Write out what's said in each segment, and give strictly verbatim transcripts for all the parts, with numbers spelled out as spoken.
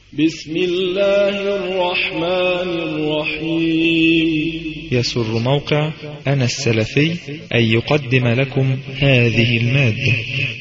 بسم الله الرحمن الرحيم. يسر موقع أنا السلفي أن يقدم لكم هذه المادة.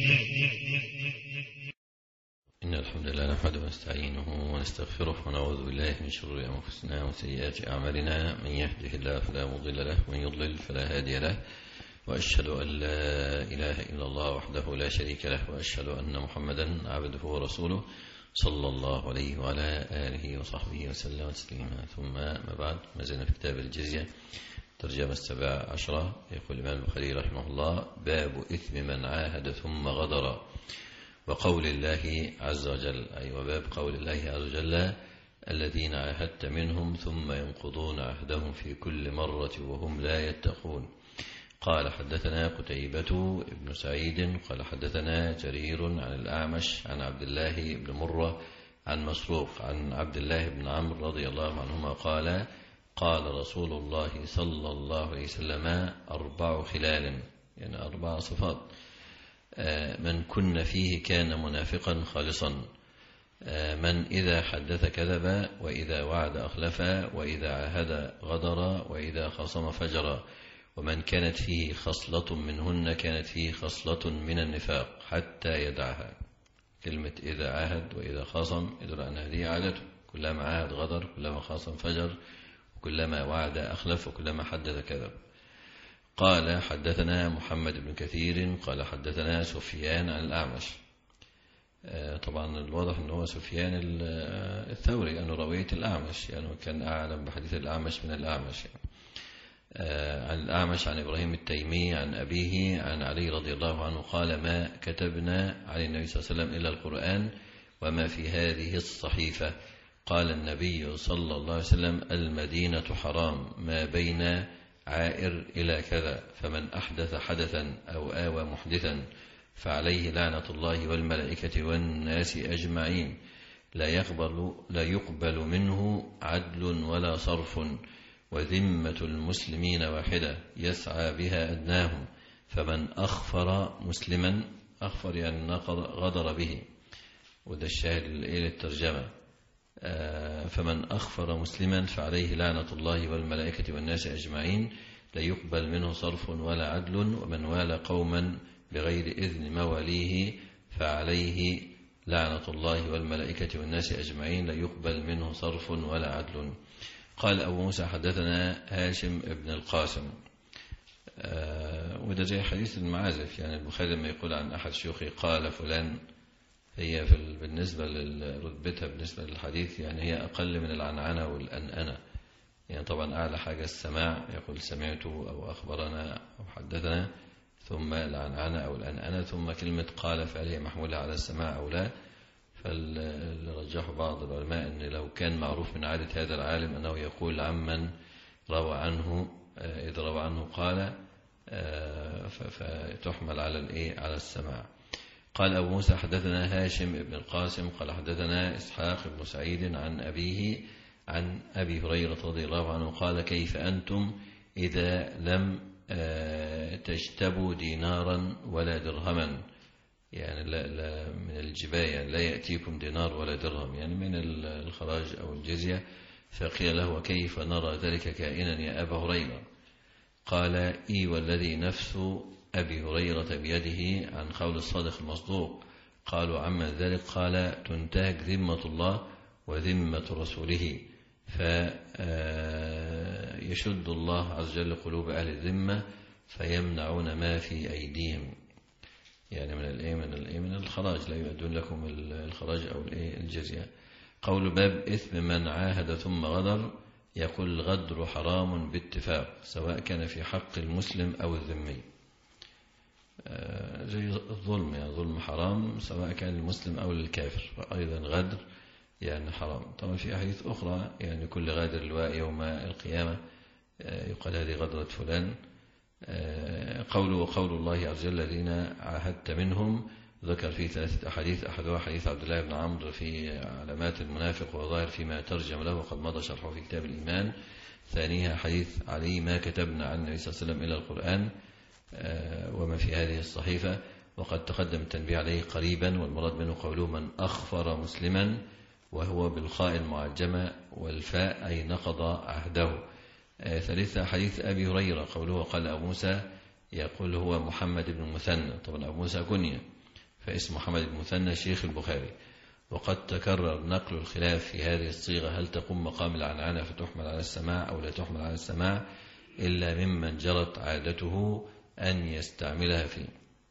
إن الحمد لله نحمده ونستعينه ونستغفره ونعوذ بالله من شرور أنفسنا وسيئات أعمالنا، من يهده الله فلا مضل له ومن يضلل فلا هادي له، وأشهد أن لا إله إلا الله وحده لا شريك له، وأشهد أن محمدا عبده ورسوله صلى الله عليه وعلى آله وصحبه وسلم تسليما. ثم ما بعد، ما زلنا في كتاب الجزية ترجمة السبع عشرة. يقول الإمام البخاري رحمه الله: باب إثم من عاهد ثم غدر، وقول الله عز وجل، أي وباب قول الله عز وجل: الذين عاهدت منهم ثم ينقضون عهدهم في كل مرة وهم لا يتقون. قال: حدثنا قتيبة بن سعيد قال حدثنا جرير عن الأعمش عن عبد الله بن مرة عن مسروق عن عبد الله بن عمرو رضي الله عنهما قال: قال رسول الله صلى الله عليه وسلم: أربع خلال، يعني أربع صفات، من كن فيه كان منافقا خالصا: من إذا حدث كذب، وإذا وعد أخلف، وإذا عاهد غدر، وإذا خاصم فجر. ومن كانت فيه خصلة منهن كانت فيه خصلة من النفاق حتى يدعها. كلمة إذا عاهد وإذا خاصم يدل أن هذه عادته، كلما عاهد غدر، كلما خاصم فجر، وكلما وعد أخلف، وكلما حدث كذب. قال: حدثنا محمد بن كثير قال حدثنا سفيان عن الأعمش. طبعا الواضح أنه سفيان الثوري أنه روية الأعمش، يعني كان أعلم بحديث الأعمش من الأعمش. يعني عن الأعمش عن إبراهيم التيمي عن أبيه عن علي رضي الله عنه قال: ما كتبنا عن النبي صلى الله عليه وسلم إلا القرآن وما في هذه الصحيفة. قال النبي صلى الله عليه وسلم: المدينة حرام ما بين عائر إلى كذا، فمن أحدث حدثا أو آوى محدثا فعليه لعنة الله والملائكة والناس أجمعين، لا يقبل, لا يقبل منه عدل ولا صرف، وذمة المسلمين واحدة يسعى بها أدناهم، فمن أخفر مسلما، أخفر يعني غدر به، وده الشاهد إلى الترجمة، فمن أخفر مسلما فعليه لعنة الله والملائكة والناس أجمعين، لا يقبل منه صرف ولا عدل، ومن والى قوما بغير إذن مواليه فعليه لعنة الله والملائكة والناس أجمعين، لا يقبل منه صرف ولا عدل. قال أبو موسى: حدثنا هاشم ابن القاسم. آه وده زي حديث المعازف، يعني البخاري لما يقول عن أحد شيوخه قال فلان، هي في بالنسبة لرتبتها بالنسبة للحديث يعني هي أقل من العنعنة والأنأنة. يعني طبعا أعلى حاجة السماع، يقول سمعت أو أخبرنا أو حدثنا، ثم العنعنة أو الأنأنة، ثم كلمة قال فهل هي محمولة على السماع أو لا. فاللي رجحوا بعض العلماء أن لو كان معروف من عادة هذا العالم أنه يقول عمن روى عنه، إذا روى عنه قال، فتحمل على الإيه على السماع. قال أبو موسى: حدثنا هاشم بن القاسم قال حدثنا إسحاق بن سعيد عن أبيه عن أبي هريرة رضي الله عنه قال: كيف أنتم إذا لم تجتبوا دينارا ولا درهما، يعني لا لا من الجباية، لا يأتيكم دينار ولا درهم، يعني من الخراج أو الجزية. فقيل له: كيف نرى ذلك كائنا يا أبا هريرة؟ قال: إي والذي نفس أبي هريرة بيده عن قول الصادق المصدوق. قالوا: عما ذلك؟ قال: تنتهك ذمة الله وذمة رسوله، فيشد الله عز وجل قلوب أهل الذمة فيمنعون ما في أيديهم، يعني من الايه من الايه من الخراج، لا يؤدون لكم الخراج او الايه الجزيه. قول باب اثم من عاهد ثم غدر، يقول: الغدر حرام باتفاق، سواء كان في حق المسلم او الذمي. زي الظلم، يعني ظلم حرام سواء كان المسلم او الكافر، ايضا غدر يعني حرام. طبعا في احاديث اخرى يعني كل غادر لواء يوم القيامه، يقال هذه غدرة فلان. قوله وقول الله عز وجل: الذين عاهدت منهم، ذكر فيه ثلاثة أحاديث، أحدها حديث عبد الله بن عمرو في علامات المنافق وظاهر فيما ترجم له وقد مضى شرحه في كتاب الإيمان. ثانيها حديث علي: ما كتبنا عن النبي صلى الله عليه وسلم إلى القرآن وما في هذه الصحيفة. وقد تقدم التنبيه عليه قريبا، والمراد منه قوله: من أخفر مسلما، وهو بالخاء المعجمة والفاء أي نقض عهده. ثالثا حديث أبي هريرة قوله قال أبو موسى يقول هو محمد بن المثنى، طبعا أبو موسى كنية، فاسم محمد بن المثنى شيخ البخاري. وقد تكرر نقل الخلاف في هذه الصيغة، هل تقوم مقام العنعنة فتحمل على السماع أو لا تحمل على السماع، إلا ممن جرت عادته أن يستعملها فيه.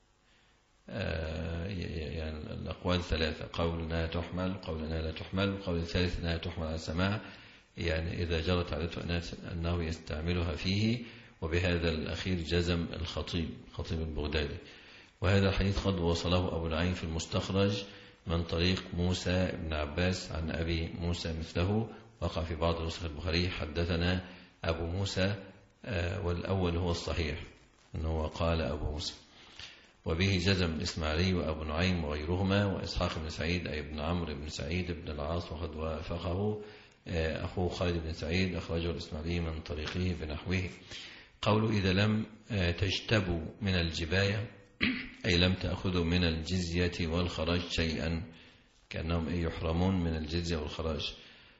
آه يعني الأقوال ثلاثة، قول أنها تحمل، قول أنها لا تحمل، قول الثالث أنها تحمل على السماع، يعني إذا جرت عادته أنه يستعملها فيه. وبهذا الأخير جزم الخطيب خطيب البغدادي. وهذا الحديث قد وصله أبو نعيم في المستخرج من طريق موسى بن عباس عن أبي موسى مثله، وقع في بعض نسخ البخاري حدثنا أبو موسى، والأول هو الصحيح أنه قال أبو موسى. وبه جزم الإسماعيلي وأبو نعيم وغيرهما، وإسحاق بن سعيد أي ابن عمرو بن سعيد بن العاص، وقد وافقه أخوه خالد بن سعيد، أخرجه الإسماعيلي من طريقه بنحوه. قوله إذا لم تجتبوا من الجباية أي لم تأخذوا من الجزية والخراج شيئا، كأنهم يحرمون من الجزية والخراج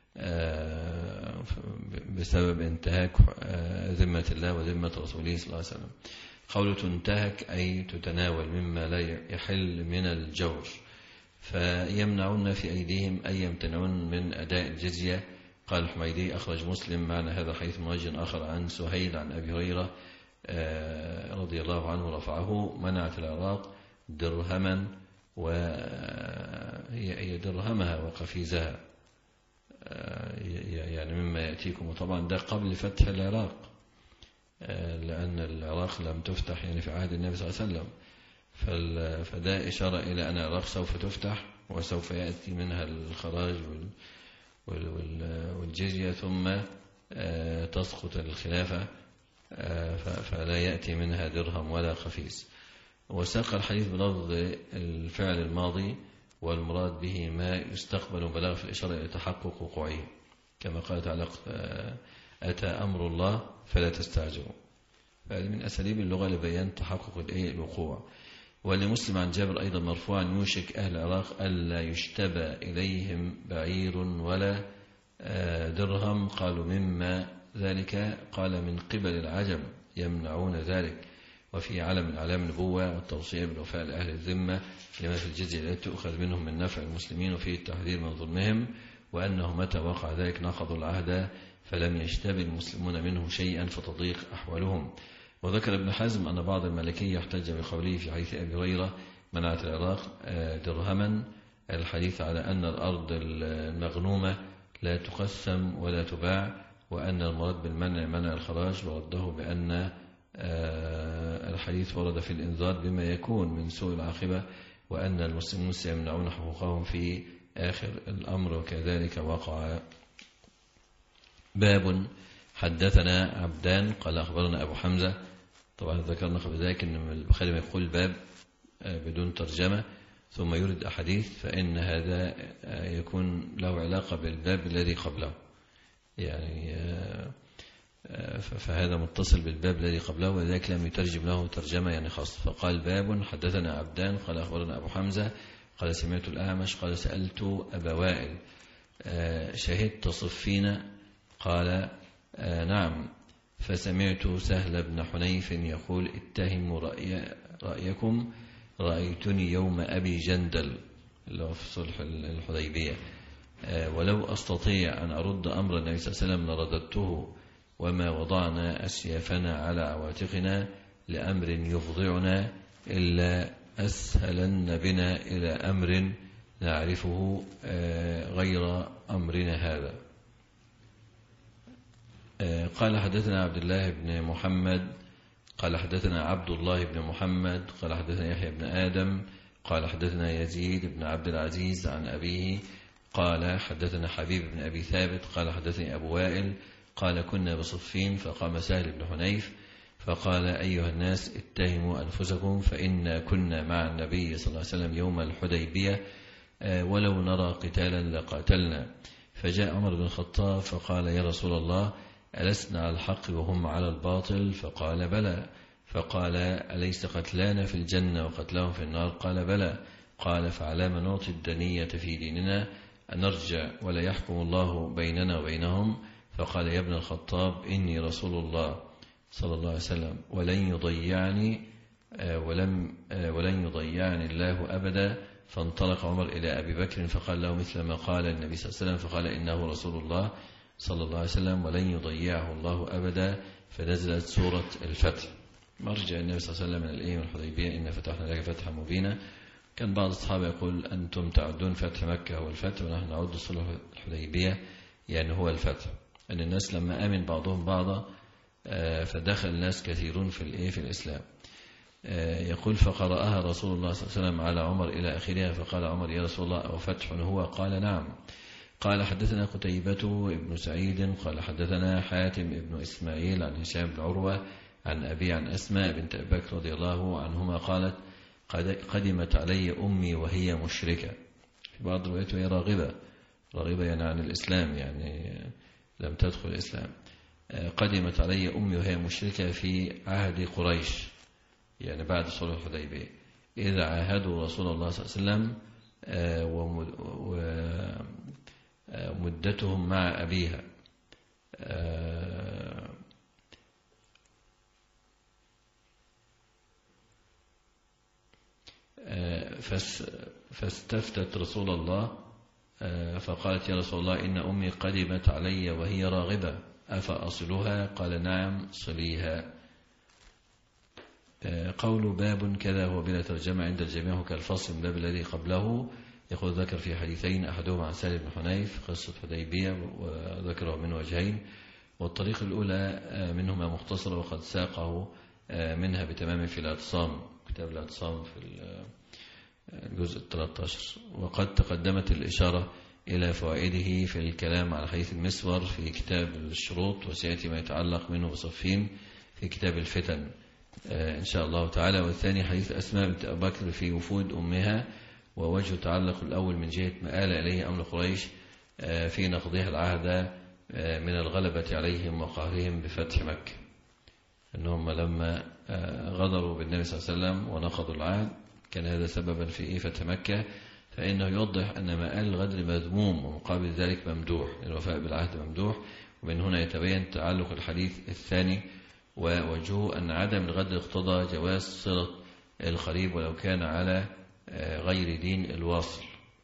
بسبب انتهاك ذمة الله وذمة رسوله صلى الله عليه وسلم. قوله تنتهك أي تتناول مما لا يحل من الجور، فيمنعون في أيديهم أي يمتنعون من أداء الجزية. قال الحميدي أخرج مسلم معنى هذا الحديث من وجه آخر عن سهيل عن أبي هريرة رضي الله عنه رفعه: منعت العراق درهما وهي درهمها وقفيزها، يعني مما يأتيكم. وطبعا ده قبل فتح العراق، لأن العراق لم تفتح يعني في عهد النبي صلى الله عليه وسلم، فده إشارة إلى أن العراق سوف تفتح وسوف يأتي منها الخراج والجزية، ثم تسقط الخلافة فلا يأتي منها درهم ولا خفيز. وساق الحديث بلفظ الفعل الماضي، والمراد به ما يستقبل بلاغ في الإشارة إلى تحقق وقوعه، كما قال تعالى: أتى أمر الله فلا تستعجلوا. فهذه من أساليب اللغة لبيان تحقق الوقوع. ولمسلم عن جابر أيضا مرفوعا: يوشك أهل العراق ألا يشتبى إليهم بعير ولا درهم. قالوا مما ذلك؟ قال من قبل العجم يمنعون ذلك. وفي علم من أعلام النبوة والتوصية بالوفاء لأهل الذمة لما في الجزية التي تؤخذ منهم من نفع المسلمين، وفيه التحذير من ظلمهم، وأنه متى وقع ذلك نقضوا العهد فلم يشتبه المسلمون منه شيئا فتضيق أحوالهم. وذكر ابن حزم أن بعض المالكية يحتج بقوله في حديث أبي هريرة: منعت العراق درهما، الحديث على أن الأرض المغنومة لا تقسم ولا تباع، وأن المراد بالمنع منع الخراج، ورده بأن الحديث ورد في الإنذار بما يكون من سوء العاقبة، وأن المسلمون سيمنعون حقوقهم في آخر الأمر، وكذلك وقع. باب حدثنا عبدان قال أخبرنا أبو حمزة. طبعا ذكرنا قبل ذلك أن البخاري ما يقول باب بدون ترجمة ثم يرد أحاديث، فإن هذا يكون له علاقة بالباب الذي قبله، يعني فهذا متصل بالباب الذي قبله، ولذلك لم يترجم له ترجمة يعني خاصة. فقال باب حدثنا عبدان قال أخبرنا أبو حمزة قال سمعت الأعمش قال سألت أبا وائل: شهدت صفين؟ قال نعم. فسمعت سهل بن حنيف يقول: اتهموا رأي رأيكم، رأيتني يوم أبي جندل اللي هو في صلح الحديبية، ولو أستطيع أن أرد أمر النبي صلى الله عليه وسلم لرددته، وما وضعنا أسيافنا على عواتقنا لأمر يفضعنا إلا أسهلن بنا إلى أمر نعرفه غير أمرنا هذا. قال حدثنا عبد الله بن محمد قال حدثنا عبد الله بن محمد قال حدثنا يحيى بن آدم قال حدثنا يزيد بن عبد العزيز عن أبيه قال حدثنا حبيب بن أبي ثابت قال حدثني أبو وائل قال: كنا بصفين فقام سهل بن حنيف فقال: أيها الناس اتهموا أنفسكم، فإنا كنا مع النبي صلى الله عليه وسلم يوم الحديبية، ولو نرى قتالا لقاتلنا. فجاء عمر بن الخطاب فقال: يا رسول الله، ألسنا على الحق وهم على الباطل؟ فقال: بلى. فقال: أليس قتلانا في الجنة وقتلهم في النار؟ قال: بلى. قال: فعلام نعطي الدنية في ديننا؟ أن نرجع ولا يحكم الله بيننا وبينهم، فقال يا ابن الخطاب إني رسول الله صلى الله عليه وسلم ولن يضيعني ولم ولن يضيعني الله أبدا. فانطلق عمر إلى أبي بكر فقال له مثل ما قال النبي صلى الله عليه وسلم، فقال إنه رسول الله صلى الله عليه وسلم ولن يضيعه الله أبدا. فنزلت سورة الفتح. مرجع النبي صلى الله عليه وسلم من الإيه من الحديبية إن فتحنا لك فتحا مبينا. كان بعض الصحابة يقول أنتم تعدون فتح مكة هو الفتح ونحن نعد صلح الحديبية يعني هو الفتح. أن الناس لما آمن بعضهم بعضا فدخل الناس كثيرون في الإيه في الإسلام. يقول فقرأها رسول الله صلى الله عليه وسلم على عمر إلى آخرها، فقال عمر يا رسول الله أو فتح هو؟ قال نعم. قال حدثنا قتيبة ابن سعيد قال حدثنا حاتم ابن إسماعيل عن هشام بن عروة عن أبي عن أسماء بنت أبي بكر رضي الله عنهما قالت قدمت علي أمي وهي مشركة. في بعض الروايات وهي راغبة، راغبة يعني عن الإسلام، يعني لم تدخل الإسلام. قدمت علي أمي وهي مشركة في عهد قريش، يعني بعد صلح الحديبية، إذا عاهدوا رسول الله صلى الله عليه وسلم ومدتهم مع أبيها. فاستفتت رسول الله فقالت يا رسول الله إن أمي قدمت علي وهي راغبة أفأصلها؟ قال نعم صليها. قول باب كذا هو بلا ترجمة عند الجميع كالفصل من باب الذي قبله. يقول ذكر في حديثين أحدهما عن سالم بن حنيف قصة حديبية وذكره من وجهين، والطريق الأولى منهما مختصرة وقد ساقه منها بتمام في الاعتصام، كتاب الاعتصام في الجزء الثلاثة عشر. وقد تقدمت الإشارة إلى فوائده في الكلام على حديث المسور في كتاب الشروط، وسيأتي ما يتعلق منه بصفين في كتاب الفتن إن شاء الله تعالى. والثاني حديث أسماء بنت أبي بكر في وفود أمها، ووجه تعلق الأول من جهة ما آل إليه أمر قريش في نقضها العهد من الغلبة عليهم وقهرهم بفتح مكة، أنهم لما غدروا بالنبي صلى الله عليه وسلم ونقضوا العهد كان هذا سببا في فتح مكة. فإنه يوضح أن ما آل الغدر مذموم ومقابل ذلك ممدوح، الوفاء بالعهد ممدوح. ومن هنا يتبين تعلق الحديث الثاني ووجهه أن عدم الغدر اقتضى جواز صلة القريب ولو كان على غير دين الواصل،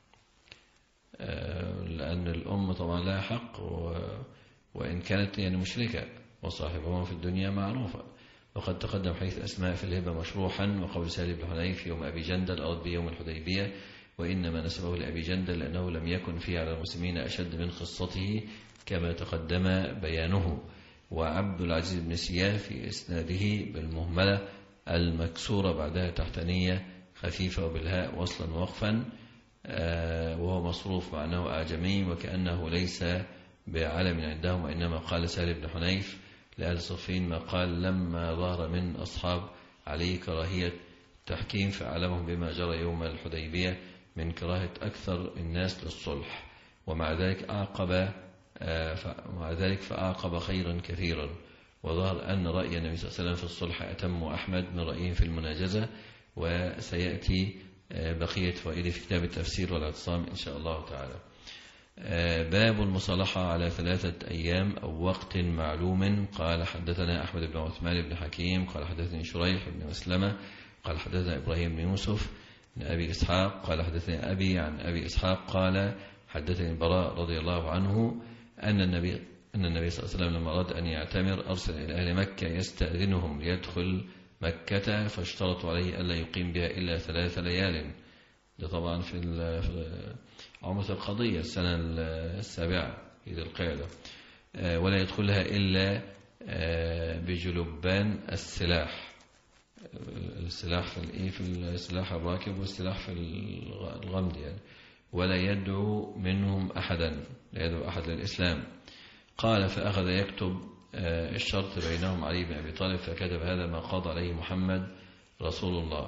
لأن الأم طبعا لها حق وإن كانت يعني مشركة وصاحبها في الدنيا معروفة. وقد تقدم حديث أسماء في الهبة مشروحا، وقول سالم بن حنيف يوم أبي جندل أرد بيوم الحديبية، وإنما نسبه لأبي جندل لأنه لم يكن فيه على المسلمين أشد من قصته كما تقدم بيانه. وعبد العزيز بن سياف في إسناده بالمهملة المكسورة بعدها تحتانية خفيفة وبالهاء وصلا وقفا، وهو مصروف معناه أعجمي وكأنه ليس بعلم عندهم، وإنما قال سالم بن حنيف لأهل صفين ما قال لما ظهر من أصحاب علي كراهية تحكيم فأعلمهم بما جرى يوم الحديبية من كراهة أكثر الناس للصلح، ومع ذلك أعقب ومع ذلك فأعقب خيرا كثيرا. وظهر أن رأي النبي صلى الله عليه وسلم في الصلح أتم أحمد من رأيه في المناجزة، وسيأتي بقية فائدة في كتاب التفسير والاعتصام إن شاء الله تعالى. باب المصالحة على ثلاثة أيام أو وقت معلوم. قال حدثنا أحمد بن عثمان بن حكيم قال حدثني شريح بن مسلمة قال حدثنا إبراهيم بن يوسف بن أبي إسحاق قال حدثني أبي عن أبي إسحاق قال حدثني البراء رضي الله عنه أن النبي أن النبي صلى الله عليه وسلم لما أراد أن يعتمر أرسل إلى أهل مكة يستأذنهم ليدخل مكة، فاشترطوا عليه ألا يقيم بها إلا ثلاث ليال. ده طبعا في عمرة القضية السنة السابعة في ذي القعدة، ولا يدخلها إلا بجلبان السلاح، السلاح في الإيه في السلاح الراكب والسلاح في الغمد يعني، ولا يدعو منهم أحدا، لا يدعو أحد للإسلام. قال فأخذ يكتب الشرط بينهم علي بن أبي طالب، فكتب هذا ما قضى عليه محمد رسول الله.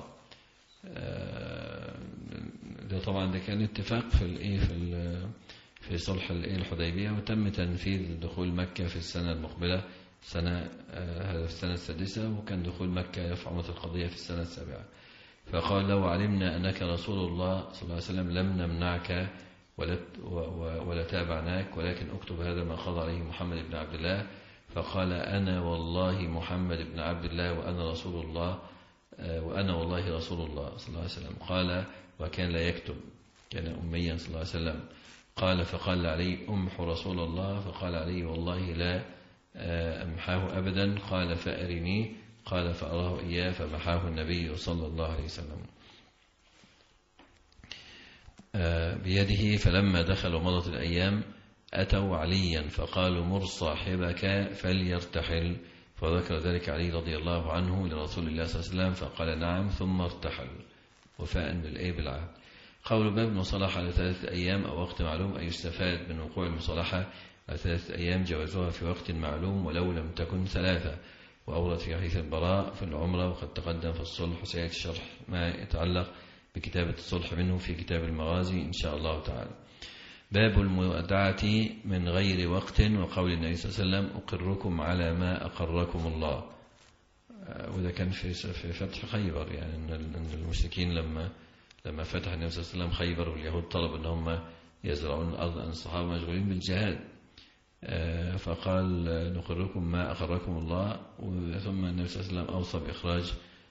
ده طبعا ده كان اتفاق في الايه في في صلح الايه الحديبيه، وتم تنفيذ دخول مكه في السنه المقبله سنه هذا في السنه السادسه، وكان دخول مكه في عمره القضيه في السنه السابعه. فقال لو علمنا انك رسول الله صلى الله عليه وسلم لم نمنعك ولا تابعناك، ولكن اكتب هذا ما خاض عليه محمد بن عبد الله. فقال أنا والله محمد بن عبد الله وأنا رسول الله وأنا والله رسول الله صلى الله عليه وسلم. قال وكان لا يكتب، كان أميا صلى الله عليه وسلم. قال فقال علي أمح رسول الله، فقال علي والله لا أمحاه أبدا. قال فأرني، قال فأراه إياه فمحاه النبي صلى الله عليه وسلم بيده. فلما دخل ومضت الأيام أتوا عليا فقالوا مر صاحبك فليرتحل، فذكر ذلك علي رضي الله عنه لرسول الله صلى الله عليه وسلم فقال نعم ثم ارتحل، وفاء بالإيه بالعهد. قول باب المصالحة على ثلاثة أيام أو وقت معلوم، أي يستفاد من وقوع المصالحة على ثلاثة أيام جوازها في وقت معلوم ولو لم تكن ثلاثة. وأورد في حديث البراء في العمرة، وقد تقدم في الصلح، وسيأتي شرح ما يتعلق بكتابة الصلح منه في كتاب المغازي إن شاء الله تعالى. باب المودعة من غير وقت، وقول النبي صلى الله عليه وسلم أقركم على ما أقركم الله. وده كان في في فتح خيبر، يعني أن المشركين لما لما فتح النبي صلى الله عليه وسلم خيبر واليهود طلبوا أن هم يزرعون الأرض، أن الصحابة مشغولين بالجهاد، فقال نقركم ما أقركم الله. ثم النبي صلى الله عليه وسلم أوصى بإخراج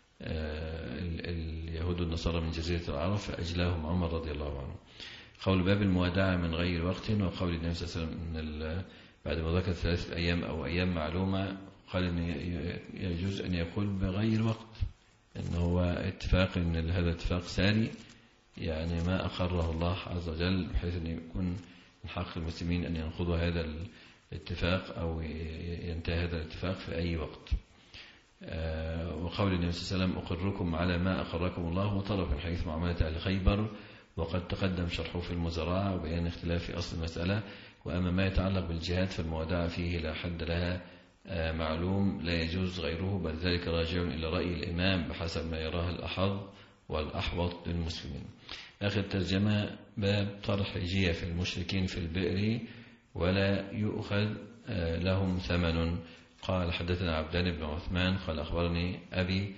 اليهود والنصارى من جزيرة العرب فأجلاهم عمر رضي الله عنه. قول باب الموادعة من غير وقت، وقول النبي صلى الله عليه وسلم أن بعد ما ذكر ثلاثة أيام أو أيام معلومة قال أن يجوز أن يقول بغير وقت، أنه هو اتفاق، أن هذا اتفاق ساري، يعني ما أقره الله عز وجل، بحيث أن يكون من حق المسلمين أن ينقضوا هذا الاتفاق أو ينتهي هذا الاتفاق في أي وقت. وقول النبي صلى الله عليه وسلم أقركم على ما أقركم الله، وطلب من حديث معاملة أهل خيبر، وقد تقدم شرحه في المزارعة وبيان اختلاف في أصل المسألة. وأما ما يتعلق بالجهاد فالموادعة فيه لا حد لها معلوم لا يجوز غيره، بل ذلك راجع إلى رأي الإمام بحسب ما يراه الأحظ والأحوط للمسلمين. آخر ترجمة باب طرح جية في المشركين في البئر ولا يؤخذ لهم ثمن. قال حدثنا عبدان بن عثمان قال أخبرني أبي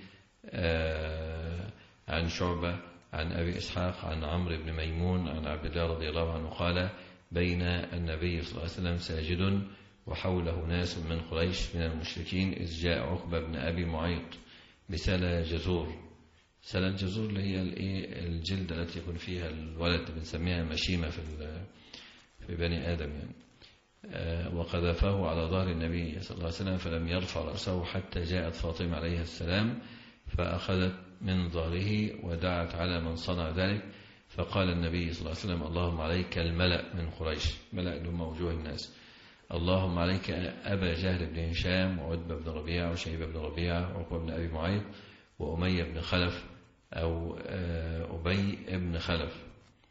عن شعبة عن أبي إسحاق عن عمرو بن ميمون عن عبد الله رضي الله عنه قال بين النبي صلى الله عليه وسلم ساجد وحوله ناس من قريش من المشركين إذ جاء عقبة بن أبي معيط بسلا جزور. سلا الجزور اللي هي الجلد التي يكون فيها الولد، بنسميها مشيمة في في بني آدم يعني. وقذفه على ظهر النبي صلى الله عليه وسلم فلم يرفع رأسه حتى جاءت فاطمة عليه السلام فأخذت من ظهره ودعت على من صنع ذلك. فقال النبي صلى الله عليه وسلم اللهم عليك الملأ من قريش، ملأ لهم وجوه الناس، اللهم عليك أبا جهل بن هشام وعتبة بن ربيعة وشيبة بن ربيعة وعقبة بن أبي معيط وأمية بن خلف أو أبي بن خلف،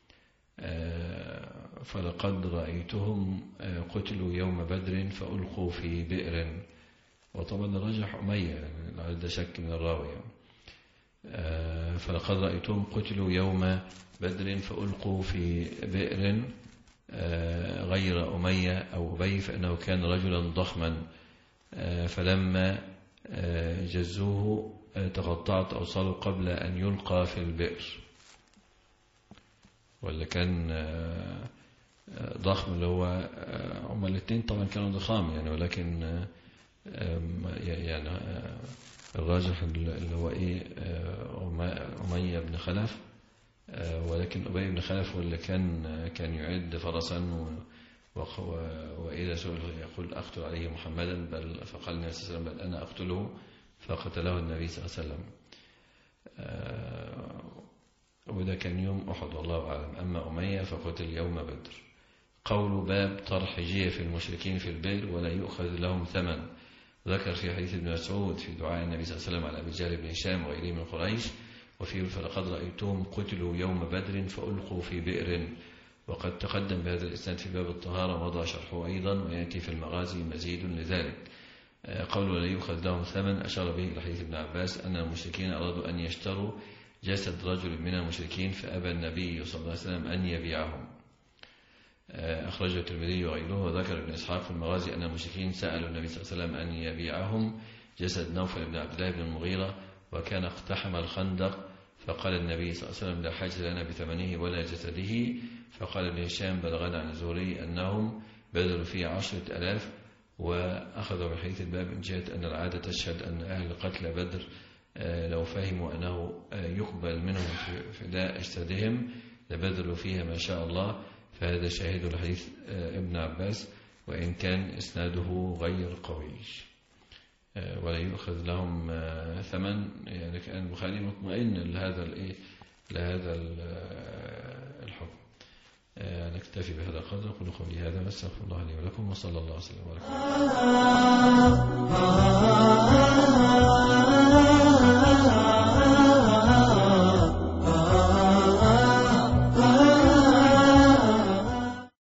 فلقد رأيتهم قتلوا يوم بدر فألقوا في بئر. وطبعا رجح أمية لعل شك من الراوي. فلقد رأيتهم قتلوا يوم بدر فألقوا في بئر غير أمية أو أبي فإنه كان رجلا ضخما، فلما جزوه تقطعت أوصاله قبل أن يلقى في البئر. ولا كان ضخم اللي هو هما الاثنين طبعا كانوا ضخام يعني، ولكن يعني الراجح اللي هو ايه أمية بن خلف، ولكن أبي بن خلف هو اللي كان كان يعد فرسا وإذا سئل يقول أقتل عليه محمدا، بل فقال النبي صلى الله عليه وسلم بل أنا أقتله، فقتله النبي صلى الله عليه وسلم. وده كان يوم أحد والله أعلم. أما أمية فقتل يوم بدر. قول باب طرح جية في المشركين في البئر ولا يؤخذ لهم ثمن. ذكر في حديث ابن مسعود في دعاء النبي صلى الله عليه وسلم على أبي جهل بن هشام وغيره من قريش، وفيه فلقد رأيتهم قتلوا يوم بدر فألقوا في بئر. وقد تقدم بهذا الإسناد في باب الطهارة وضع شرحه أيضا، ويأتي في المغازي مزيد لذلك. قول ولا يؤخذ لهم ثمن أشار به إلى حديث ابن عباس أن المشركين أرادوا أن يشتروا جسد رجل من المشركين فأبى النبي صلى الله عليه وسلم أن يبيعهم. أخرجه الترمذي وغيره. وذكر ابن إسحاق في المغازي أن المشركين سألوا النبي صلى الله عليه وسلم أن يبيعهم جسد نوفل بن عبد الله بن المغيرة، وكان اقتحم الخندق فقال النبي صلى الله عليه وسلم لا حاجة لنا بثمنه ولا جسده. فقال ابن هشام بلغنا عن الزهري أنهم بذلوا فيه عشرة ألاف. وأخذوا من حديث الباب إن جاءت أن العادة تشهد أن أهل قتل بدر لو فهموا أنه يقبل منهم فداء أجسادهم لبذلوا فيها ما شاء الله. فهذا شاهد الحديث ابن عباس وإن كان إسناده غير قوي ولا يؤخذ لهم ثمن. يعني كان البخاري مطمئن لهذا الإيه لهذا الحكم. نكتفي بهذا القدر. قولوا قولي هذا واستغفر الله لي ولكم وصلى الله وسلم وبارك.